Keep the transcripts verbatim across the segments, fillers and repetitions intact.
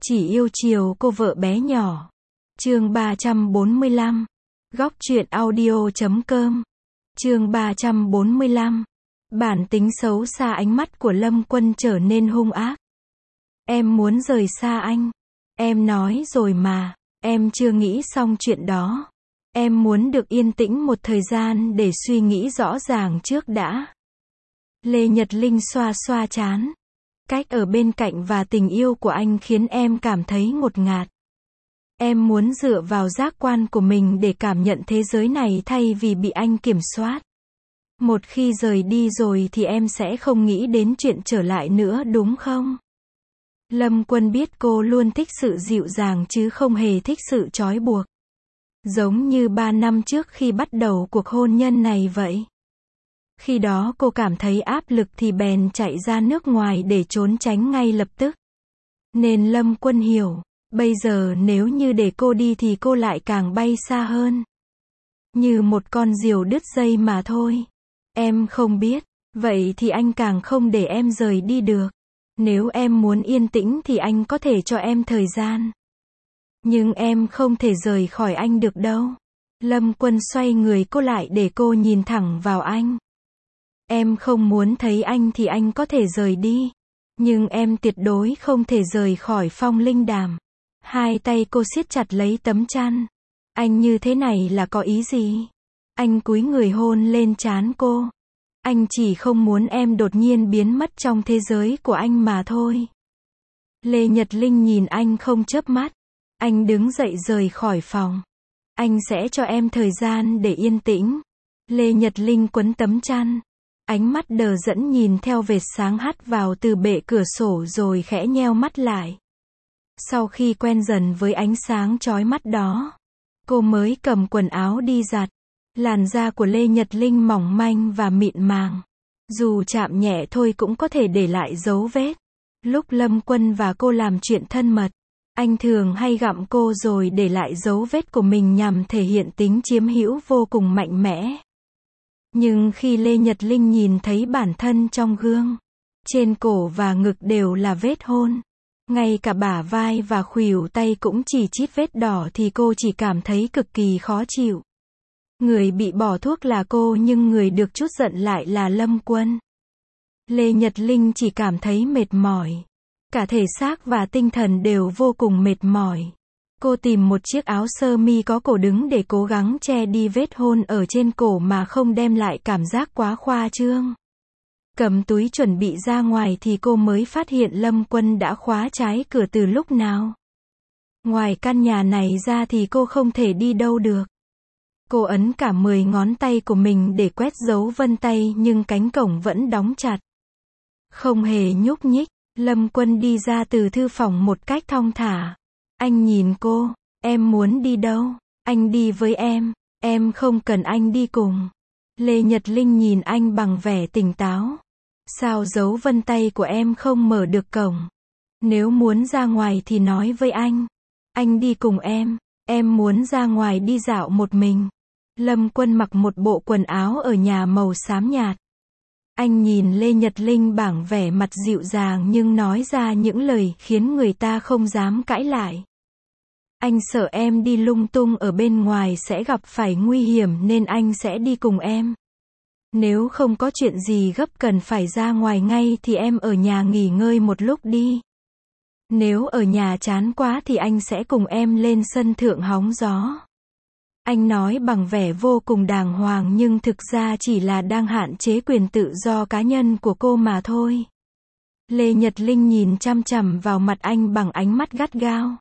Chỉ yêu chiều cô vợ bé nhỏ. Chương ba trăm bốn mươi lăm. Góc truyện audio chấm com. Chương ba trăm bốn mươi lăm. Bản tính xấu xa. Ánh mắt của Lâm Quân trở nên hung ác. Em muốn rời xa anh. Em nói rồi mà, em chưa nghĩ xong chuyện đó. Em muốn được yên tĩnh một thời gian để suy nghĩ rõ ràng trước đã. Lê Nhật Linh xoa xoa trán. Cách ở bên cạnh và tình yêu của anh khiến em cảm thấy ngột ngạt. Em muốn dựa vào giác quan của mình để cảm nhận thế giới này thay vì bị anh kiểm soát. Một khi rời đi rồi thì em sẽ không nghĩ đến chuyện trở lại nữa đúng không? Lâm Quân biết cô luôn thích sự dịu dàng chứ không hề thích sự trói buộc. Giống như ba năm trước khi bắt đầu cuộc hôn nhân này vậy. Khi đó cô cảm thấy áp lực thì bèn chạy ra nước ngoài để trốn tránh ngay lập tức. Nên Lâm Quân hiểu, bây giờ nếu như để cô đi thì cô lại càng bay xa hơn. Như một con diều đứt dây mà thôi. Em không biết, vậy thì anh càng không để em rời đi được. Nếu em muốn yên tĩnh thì anh có thể cho em thời gian. Nhưng em không thể rời khỏi anh được đâu. Lâm Quân xoay người cô lại để cô nhìn thẳng vào anh. Em không muốn thấy anh thì anh có thể rời đi. Nhưng em tuyệt đối không thể rời khỏi Phong Linh Đàm. Hai tay cô siết chặt lấy tấm chăn. Anh như thế này là có ý gì? Anh cúi người hôn lên trán cô. Anh chỉ không muốn em đột nhiên biến mất trong thế giới của anh mà thôi. Lê Nhật Linh nhìn anh không chớp mắt. Anh đứng dậy rời khỏi phòng. Anh sẽ cho em thời gian để yên tĩnh. Lê Nhật Linh quấn tấm chăn. Ánh mắt đờ đẫn nhìn theo vệt sáng hắt vào từ bệ cửa sổ rồi khẽ nheo mắt lại. Sau khi quen dần với ánh sáng chói mắt đó, cô mới cầm quần áo đi giặt. Làn da của Lê Nhật Linh mỏng manh và mịn màng. Dù chạm nhẹ thôi cũng có thể để lại dấu vết. Lúc Lâm Quân và cô làm chuyện thân mật, anh thường hay gặm cô rồi để lại dấu vết của mình nhằm thể hiện tính chiếm hữu vô cùng mạnh mẽ. Nhưng khi Lê Nhật Linh nhìn thấy bản thân trong gương, trên cổ và ngực đều là vết hôn, ngay cả bả vai và khuỷu tay cũng chỉ chít vết đỏ thì cô chỉ cảm thấy cực kỳ khó chịu. Người bị bỏ thuốc là cô nhưng người được trút giận lại là Lâm Quân. Lê Nhật Linh chỉ cảm thấy mệt mỏi. Cả thể xác và tinh thần đều vô cùng mệt mỏi. Cô tìm một chiếc áo sơ mi có cổ đứng để cố gắng che đi vết hôn ở trên cổ mà không đem lại cảm giác quá khoa trương. Cầm túi chuẩn bị ra ngoài thì cô mới phát hiện Lâm Quân đã khóa trái cửa từ lúc nào. Ngoài căn nhà này ra thì cô không thể đi đâu được. Cô ấn cả mười ngón tay của mình để quét dấu vân tay nhưng cánh cổng vẫn đóng chặt. Không hề nhúc nhích, Lâm Quân đi ra từ thư phòng một cách thong thả. Anh nhìn cô, em muốn đi đâu? Anh đi với em, em không cần anh đi cùng. Lê Nhật Linh nhìn anh bằng vẻ tỉnh táo. Sao dấu vân tay của em không mở được cổng? Nếu muốn ra ngoài thì nói với anh. Anh đi cùng em, em muốn ra ngoài đi dạo một mình. Lâm Quân mặc một bộ quần áo ở nhà màu xám nhạt. Anh nhìn Lê Nhật Linh bảng vẻ mặt dịu dàng nhưng nói ra những lời khiến người ta không dám cãi lại. Anh sợ em đi lung tung ở bên ngoài sẽ gặp phải nguy hiểm nên anh sẽ đi cùng em. Nếu không có chuyện gì gấp cần phải ra ngoài ngay thì em ở nhà nghỉ ngơi một lúc đi. Nếu ở nhà chán quá thì anh sẽ cùng em lên sân thượng hóng gió. Anh nói bằng vẻ vô cùng đàng hoàng nhưng thực ra chỉ là đang hạn chế quyền tự do cá nhân của cô mà thôi. Lê Nhật Linh nhìn chăm chằm vào mặt anh bằng ánh mắt gắt gao.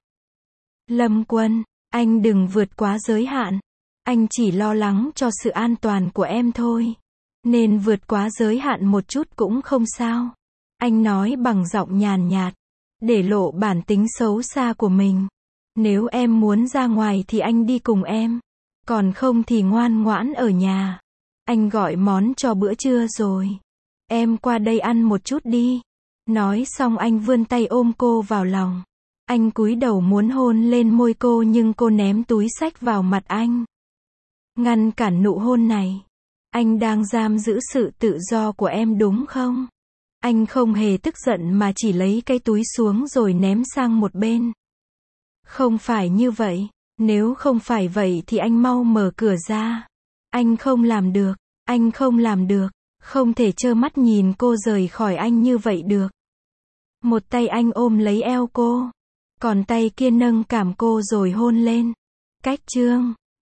Lâm Quân, anh đừng vượt quá giới hạn. Anh chỉ lo lắng cho sự an toàn của em thôi. Nên vượt quá giới hạn một chút cũng không sao. Anh nói bằng giọng nhàn nhạt, để lộ bản tính xấu xa của mình. Nếu em muốn ra ngoài thì anh đi cùng em. Còn không thì ngoan ngoãn ở nhà. Anh gọi món cho bữa trưa rồi. Em qua đây ăn một chút đi. Nói xong anh vươn tay ôm cô vào lòng. Anh cúi đầu muốn hôn lên môi cô nhưng cô ném túi xách vào mặt anh. Ngăn cản nụ hôn này. Anh đang giam giữ sự tự do của em đúng không? Anh không hề tức giận mà chỉ lấy cái túi xuống rồi ném sang một bên. Không phải như vậy. Nếu không phải vậy thì anh mau mở cửa ra. Anh không làm được. Anh không làm được. Không thể trơ mắt nhìn cô rời khỏi anh như vậy được. Một tay anh ôm lấy eo cô. Còn tay kia nâng cằm cô rồi hôn lên. Cách chương